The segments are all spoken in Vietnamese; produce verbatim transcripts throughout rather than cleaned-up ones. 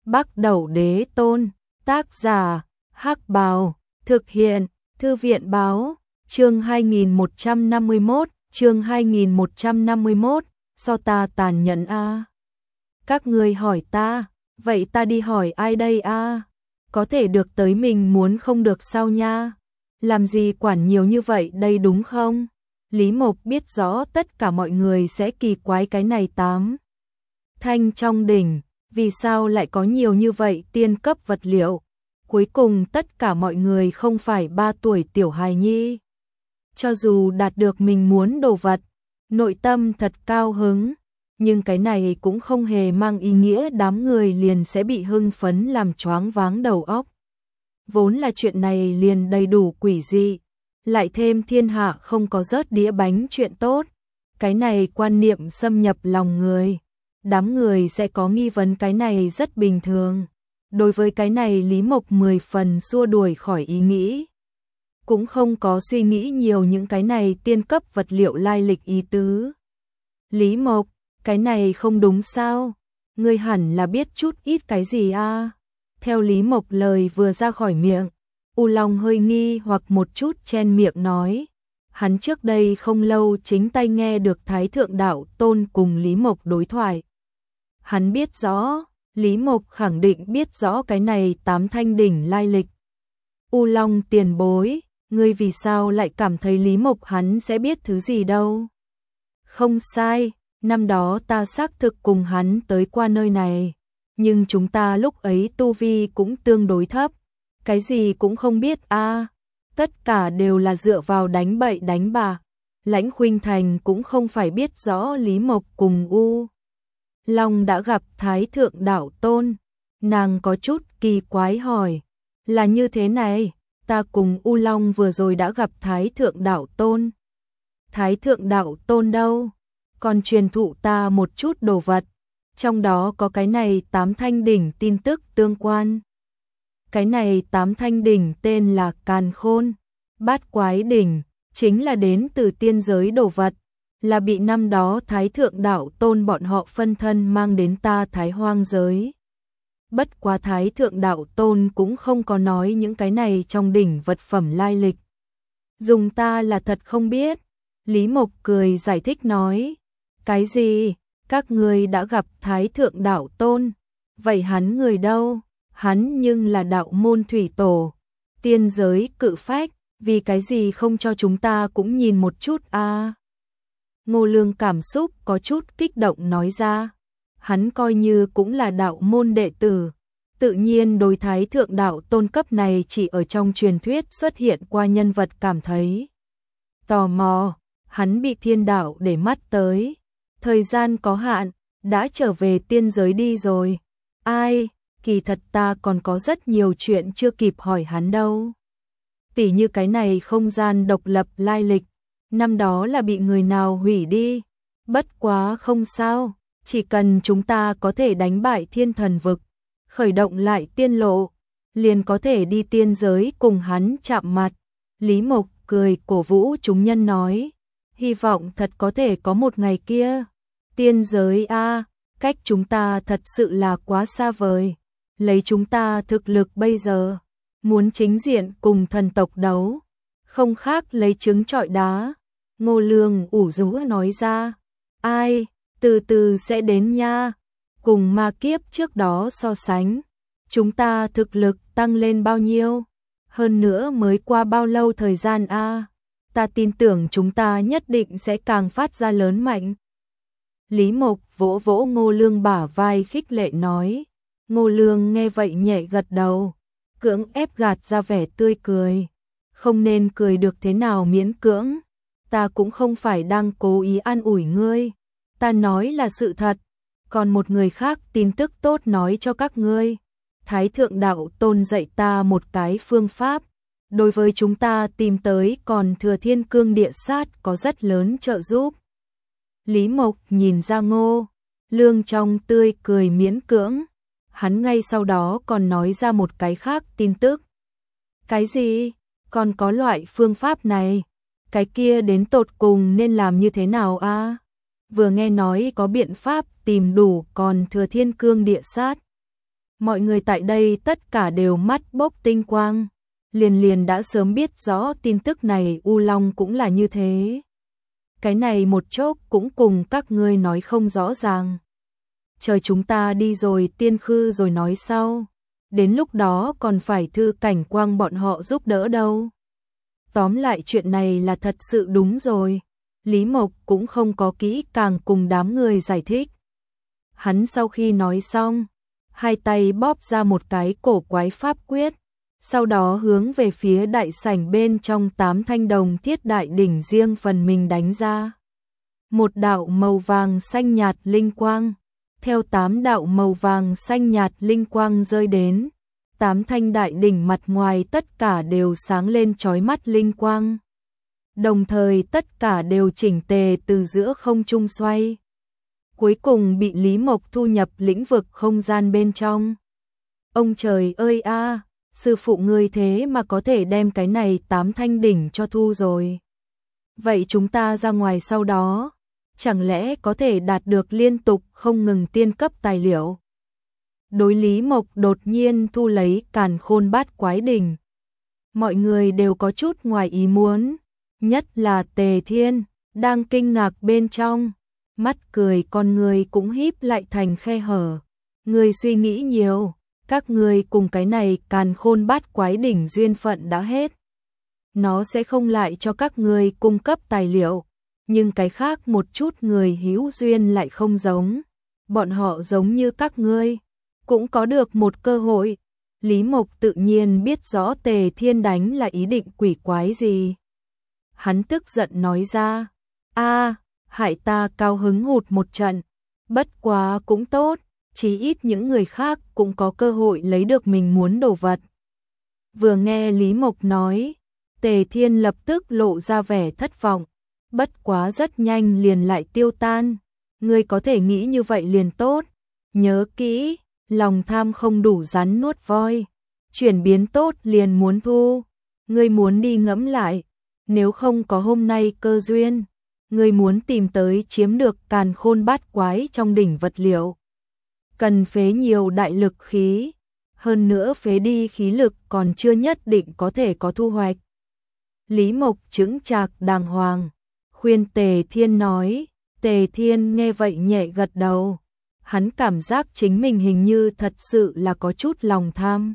Bắc Đẩu Đế Tôn, tác giả, Hắc Bào, thực hiện, Thư viện báo, chương hai nghìn một trăm năm mươi mốt, chương hai nghìn một trăm năm mươi mốt, so ta tàn nhẫn a. Các ngươi hỏi ta, vậy ta đi hỏi ai đây a? Có thể được tới mình muốn không được sao nha? Làm gì quản nhiều như vậy đây đúng không? Lý Mộc biết rõ tất cả mọi người sẽ kỳ quái cái này tám. Thanh trong đỉnh, vì sao lại có nhiều như vậy tiên cấp vật liệu? Cuối cùng tất cả mọi người không phải ba tuổi tiểu hài nhi. Cho dù đạt được mình muốn đồ vật, nội tâm thật cao hứng, nhưng cái này cũng không hề mang ý nghĩa đám người liền sẽ bị hưng phấn làm choáng váng đầu óc. Vốn là chuyện này liền đầy đủ quỷ dị, lại thêm thiên hạ không có rớt đĩa bánh chuyện tốt. Cái này quan niệm xâm nhập lòng người, đám người sẽ có nghi vấn cái này rất bình thường. Đối với cái này Lý Mộc mười phần xua đuổi khỏi ý nghĩ. Cũng không có suy nghĩ nhiều những cái này tiên cấp vật liệu lai lịch ý tứ. Lý Mộc, cái này không đúng sao? Ngươi hẳn là biết chút ít cái gì a? Theo Lý Mộc lời vừa ra khỏi miệng, U Long hơi nghi hoặc một chút chen miệng nói. Hắn trước đây không lâu chính tay nghe được Thái Thượng Đạo Tôn cùng Lý Mộc đối thoại. Hắn biết rõ, Lý Mộc khẳng định biết rõ cái này tám thanh đỉnh lai lịch. U Long tiền bối, ngươi vì sao lại cảm thấy Lý Mộc hắn sẽ biết thứ gì đâu? Không sai, năm đó ta xác thực cùng hắn tới qua nơi này, nhưng chúng ta lúc ấy tu vi cũng tương đối thấp, cái gì cũng không biết a, tất cả đều là dựa vào đánh bậy đánh bạ. Lãnh Khuynh Thành cũng không phải biết rõ Lý Mộc cùng U Long đã gặp Thái Thượng Đạo Tôn, nàng có chút kỳ quái hỏi, là như thế này, ta cùng U Long vừa rồi đã gặp Thái Thượng Đạo Tôn. Thái Thượng Đạo Tôn đâu? Còn truyền thụ ta một chút đồ vật, trong đó có cái này tám thanh đỉnh tin tức tương quan. Cái này tám thanh đỉnh tên là Càn Khôn, Bát Quái đỉnh, chính là đến từ tiên giới đồ vật, là bị năm đó Thái Thượng Đạo Tôn bọn họ phân thân mang đến ta Thái Hoang giới. Bất quá Thái Thượng Đạo Tôn cũng không có nói những cái này trong đỉnh vật phẩm lai lịch. Dùng ta là thật không biết. Lý Mộc cười giải thích nói. Cái gì? Các ngươi đã gặp Thái Thượng Đạo Tôn? Vậy hắn người đâu? Hắn nhưng là đạo môn thủy tổ, tiên giới cự phách, vì cái gì không cho chúng ta cũng nhìn một chút a? À? Ngô Lương cảm xúc có chút kích động nói ra. Hắn coi như cũng là đạo môn đệ tử, tự nhiên đối Thái Thượng Đạo Tôn cấp này chỉ ở trong truyền thuyết xuất hiện qua nhân vật cảm thấy tò mò. Hắn bị thiên đạo để mắt tới, thời gian có hạn, đã trở về tiên giới đi rồi. Ai, kỳ thật ta còn có rất nhiều chuyện chưa kịp hỏi hắn đâu. Tỉ như cái này không gian độc lập lai lịch, năm đó là bị người nào hủy đi. Bất quá không sao, chỉ cần chúng ta có thể đánh bại thiên thần vực, khởi động lại tiên lộ, liền có thể đi tiên giới cùng hắn chạm mặt. Lý Mộc cười cổ vũ chúng nhân nói, hy vọng thật có thể có một ngày kia. Tiên giới a, cách chúng ta thật sự là quá xa vời. Lấy chúng ta thực lực bây giờ, muốn chính diện cùng thần tộc đấu, không khác lấy trứng trọi đá. Ngô Lương ủ rũ nói ra, ai, từ từ sẽ đến nha. Cùng ma kiếp trước đó so sánh, chúng ta thực lực tăng lên bao nhiêu? Hơn nữa mới qua bao lâu thời gian a? Ta tin tưởng chúng ta nhất định sẽ càng phát ra lớn mạnh. Lý Mộc vỗ vỗ Ngô Lương bả vai khích lệ nói. Ngô Lương nghe vậy nhẹ gật đầu, cưỡng ép gạt ra vẻ tươi cười. Không nên cười được thế nào miễn cưỡng, ta cũng không phải đang cố ý an ủi ngươi, ta nói là sự thật. Còn một người khác tin tức tốt nói cho các ngươi. Thái Thượng Đạo Tôn dạy ta một cái phương pháp, đối với chúng ta tìm tới còn thừa thiên cương địa sát có rất lớn trợ giúp. Lý Mộc nhìn ra Ngô Lương trong tươi cười miễn cưỡng, hắn ngay sau đó còn nói ra một cái khác tin tức. Cái gì? Còn có loại phương pháp này? Cái kia đến tột cùng nên làm như thế nào a? À? Vừa nghe nói có biện pháp tìm đủ còn thừa thiên cương địa sát. Mọi người tại đây tất cả đều mắt bốc tinh quang, liền liền đã sớm biết rõ tin tức này. U Long cũng là như thế. Cái này một chốc cũng cùng các ngươi nói không rõ ràng. Chờ chúng ta đi rồi tiên khư rồi nói sau. Đến lúc đó còn phải Thư Cảnh Quang bọn họ giúp đỡ đâu. Tóm lại chuyện này là thật sự đúng rồi. Lý Mộc cũng không có kỹ càng cùng đám người giải thích. Hắn sau khi nói xong, hai tay bóp ra một cái cổ quái pháp quyết, sau đó hướng về phía đại sảnh bên trong tám thanh đồng thiết đại đỉnh riêng phần mình đánh ra. Một đạo màu vàng xanh nhạt linh quang, theo tám đạo màu vàng xanh nhạt linh quang rơi đến, tám thanh đại đỉnh mặt ngoài tất cả đều sáng lên chói mắt linh quang. Đồng thời tất cả đều chỉnh tề từ giữa không trung xoay. Cuối cùng bị Lý Mộc thu nhập lĩnh vực không gian bên trong. Ông trời ơi a, sư phụ ngươi thế mà có thể đem cái này tám thanh đỉnh cho thu rồi. Vậy chúng ta ra ngoài sau đó, chẳng lẽ có thể đạt được liên tục không ngừng tiên cấp tài liệu? Đối Lý Mộc đột nhiên thu lấy Càn Khôn Bát Quái đỉnh, mọi người đều có chút ngoài ý muốn, nhất là Tề Thiên, đang kinh ngạc bên trong, mắt cười con người cũng híp lại thành khe hở. Người suy nghĩ nhiều, các người cùng cái này Càn Khôn Bát Quái đỉnh duyên phận đã hết. Nó sẽ không lại cho các người cung cấp tài liệu, nhưng cái khác một chút người hữu duyên lại không giống. Bọn họ giống như các ngươi, cũng có được một cơ hội. Lý Mộc tự nhiên biết rõ Tề Thiên đánh là ý định quỷ quái gì. Hắn tức giận nói ra, a, hại ta cao hứng hụt một trận, bất quá cũng tốt, chí ít những người khác cũng có cơ hội lấy được mình muốn đồ vật. Vừa nghe Lý Mộc nói, Tề Thiên lập tức lộ ra vẻ thất vọng, bất quá rất nhanh liền lại tiêu tan. Ngươi có thể nghĩ như vậy liền tốt, nhớ kỹ, lòng tham không đủ rắn nuốt voi, chuyển biến tốt liền muốn thu. Ngươi muốn đi ngẫm lại, nếu không có hôm nay cơ duyên, ngươi muốn tìm tới chiếm được Càn Khôn Bát Quái trong đỉnh vật liệu, cần phế nhiều đại lực khí, hơn nữa phế đi khí lực còn chưa nhất định có thể có thu hoạch. Lý Mộc chững chạc đàng hoàng, khuyên Tề Thiên nói. Tề Thiên nghe vậy nhẹ gật đầu, hắn cảm giác chính mình hình như thật sự là có chút lòng tham.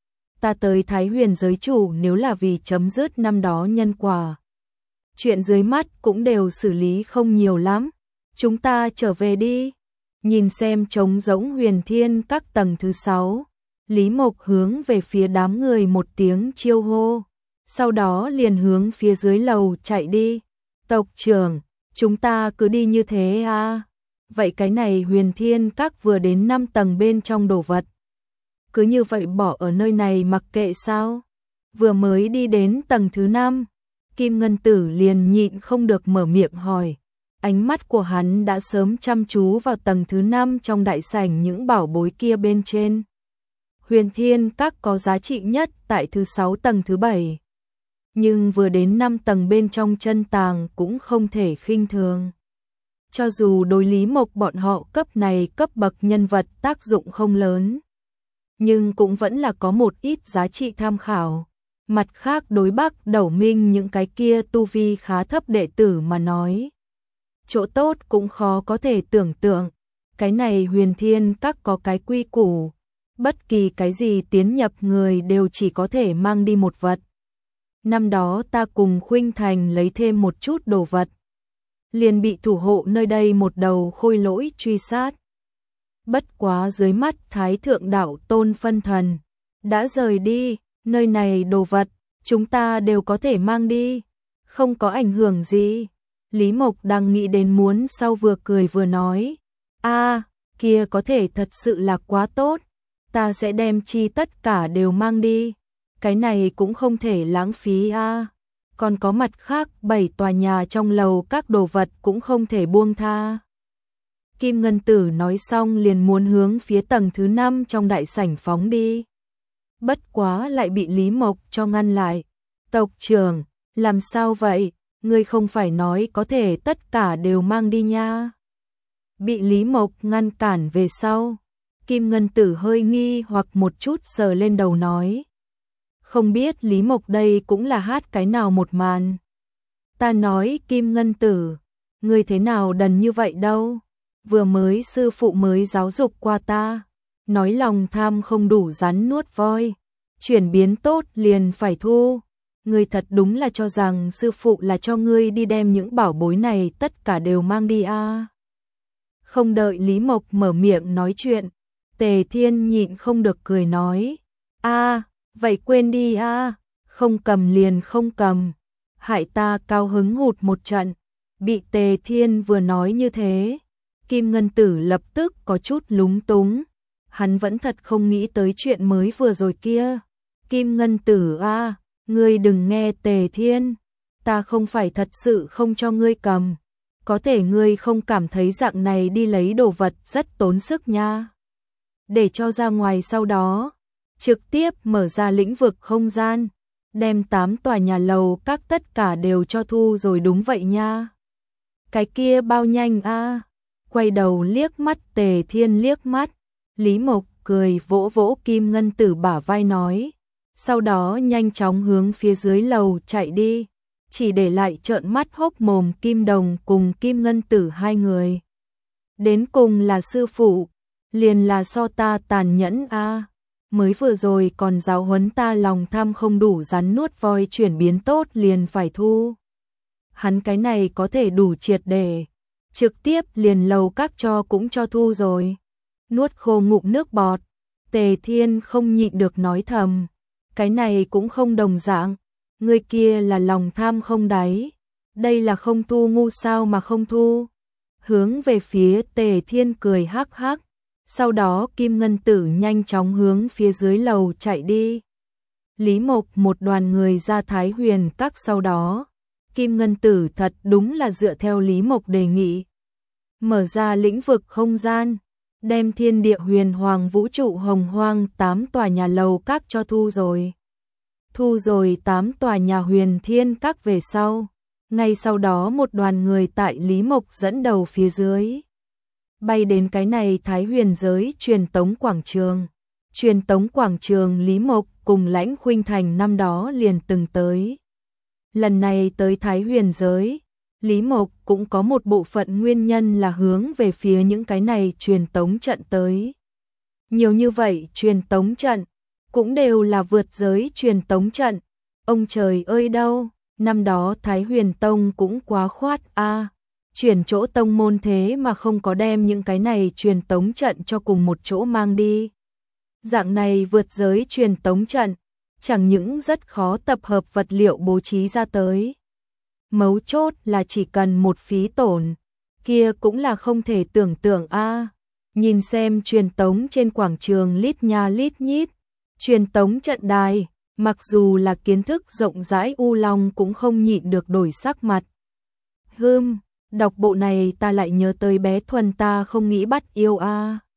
Ta tới Thái Huyền giới chủ nếu là vì chấm dứt năm đó nhân quả, chuyện dưới mắt cũng đều xử lý không nhiều lắm, chúng ta trở về đi. Nhìn xem trống rỗng Huyền Thiên các tầng thứ sáu, Lý Mộc hướng về phía đám người một tiếng chiêu hô, sau đó liền hướng phía dưới lầu chạy đi. Tộc trưởng, chúng ta cứ đi như thế à? Vậy cái này Huyền Thiên các vừa đến năm tầng bên trong đồ vật, cứ như vậy bỏ ở nơi này mặc kệ sao? Vừa mới đi đến tầng thứ năm, Kim Ngân Tử liền nhịn không được mở miệng hỏi. Ánh mắt của hắn đã sớm chăm chú vào tầng thứ năm trong đại sảnh những bảo bối kia bên trên. Huyền Thiên các có giá trị nhất tại thứ sáu tầng thứ bảy. Nhưng vừa đến năm tầng bên trong chân tàng cũng không thể khinh thường. Cho dù đối Lý Mộc bọn họ cấp này cấp bậc nhân vật tác dụng không lớn, nhưng cũng vẫn là có một ít giá trị tham khảo. Mặt khác đối Bắc Đẩu Minh những cái kia tu vi khá thấp đệ tử mà nói, chỗ tốt cũng khó có thể tưởng tượng. Cái này Huyền Thiên các có cái quy củ, bất kỳ cái gì tiến nhập người đều chỉ có thể mang đi một vật. Năm đó ta cùng Khuynh Thành lấy thêm một chút đồ vật, liền bị thủ hộ nơi đây một đầu khôi lỗi truy sát. Bất quá dưới mắt Thái Thượng Đạo Tôn phân thần, đã rời đi, nơi này đồ vật, chúng ta đều có thể mang đi, không có ảnh hưởng gì. Lý Mộc đang nghĩ đến muốn sau vừa cười vừa nói, a, kia có thể thật sự là quá tốt, ta sẽ đem chi tất cả đều mang đi, cái này cũng không thể lãng phí a. Còn có mặt khác bảy tòa nhà trong lầu các đồ vật cũng không thể buông tha. Kim Ngân Tử nói xong liền muốn hướng phía tầng thứ năm trong đại sảnh phóng đi. Bất quá lại bị Lý Mộc cho ngăn lại. Tộc trưởng, làm sao vậy? Ngươi không phải nói có thể tất cả đều mang đi nha. Bị Lý Mộc ngăn cản về sau, Kim Ngân Tử hơi nghi hoặc một chút sờ lên đầu nói. Không biết Lý Mộc đây cũng là hát cái nào một màn. Ta nói Kim Ngân Tử, ngươi thế nào đần như vậy đâu, vừa mới sư phụ mới giáo dục qua ta, nói lòng tham không đủ rắn nuốt voi, chuyển biến tốt liền phải thu. Ngươi thật đúng là cho rằng sư phụ là cho ngươi đi đem những bảo bối này tất cả đều mang đi à. Không đợi Lý Mộc mở miệng nói chuyện, Tề Thiên nhịn không được cười nói, a vậy quên đi a, không cầm liền không cầm, hại ta cao hứng hụt một trận. Bị Tề Thiên vừa nói như thế, Kim Ngân Tử lập tức có chút lúng túng, hắn vẫn thật không nghĩ tới chuyện mới vừa rồi kia. Kim Ngân Tử a, ngươi đừng nghe Tề Thiên, ta không phải thật sự không cho ngươi cầm, có thể ngươi không cảm thấy dạng này đi lấy đồ vật rất tốn sức nha. Để cho ra ngoài sau đó, trực tiếp mở ra lĩnh vực không gian, đem tám tòa nhà lầu các tất cả đều cho thu rồi đúng vậy nha. Cái kia bao nhanh a? Quay đầu liếc mắt Tề Thiên liếc mắt, Lý Mộc cười vỗ vỗ Kim Ngân Tử bả vai nói, sau đó nhanh chóng hướng phía dưới lầu chạy đi, chỉ để lại trợn mắt hốc mồm Kim Đồng cùng Kim Ngân Tử hai người. Đến cùng là sư phụ, liền là so ta tàn nhẫn a, mới vừa rồi còn giáo huấn ta lòng tham không đủ rắn nuốt voi chuyển biến tốt liền phải thu. Hắn cái này có thể đủ triệt để, trực tiếp liền lầu các cho cũng cho thu rồi. Nuốt khô ngụm nước bọt, Tề Thiên không nhịn được nói thầm, cái này cũng không đồng dạng, người kia là lòng tham không đáy, đây là không thu ngu sao mà không thu. Hướng về phía Tề Thiên cười hắc hắc, sau đó Kim Ngân Tử nhanh chóng hướng phía dưới lầu chạy đi. Lý Mộc một đoàn người ra Thái Huyền Các sau đó, Kim Ngân Tử thật đúng là dựa theo Lý Mộc đề nghị, mở ra lĩnh vực không gian, đem thiên địa huyền hoàng vũ trụ hồng hoang tám tòa nhà lầu các cho thu rồi. Thu rồi tám tòa nhà huyền thiên các về sau, ngay sau đó một đoàn người tại Lý Mộc dẫn đầu phía dưới, bay đến cái này Thái Huyền giới truyền tống quảng trường. Truyền tống quảng trường Lý Mộc cùng Lãnh Khuynh Thành năm đó liền từng tới. Lần này tới Thái Huyền giới, Lý Mộc cũng có một bộ phận nguyên nhân là hướng về phía những cái này truyền tống trận tới. Nhiều như vậy truyền tống trận, cũng đều là vượt giới truyền tống trận. Ông trời ơi đâu, năm đó Thái Huyền Tông cũng quá khoát a, à, chuyển chỗ tông môn thế mà không có đem những cái này truyền tống trận cho cùng một chỗ mang đi. Dạng này vượt giới truyền tống trận, chẳng những rất khó tập hợp vật liệu bố trí ra tới. Mấu chốt là chỉ cần một phí tổn, kia cũng là không thể tưởng tượng a. À, nhìn xem truyền tống trên quảng trường lít nha lít nhít, truyền tống trận đài, mặc dù là kiến thức rộng rãi U Long cũng không nhịn được đổi sắc mặt. Hừm, đọc bộ này ta lại nhớ tới bé Thuần ta không nghĩ bắt yêu a. À.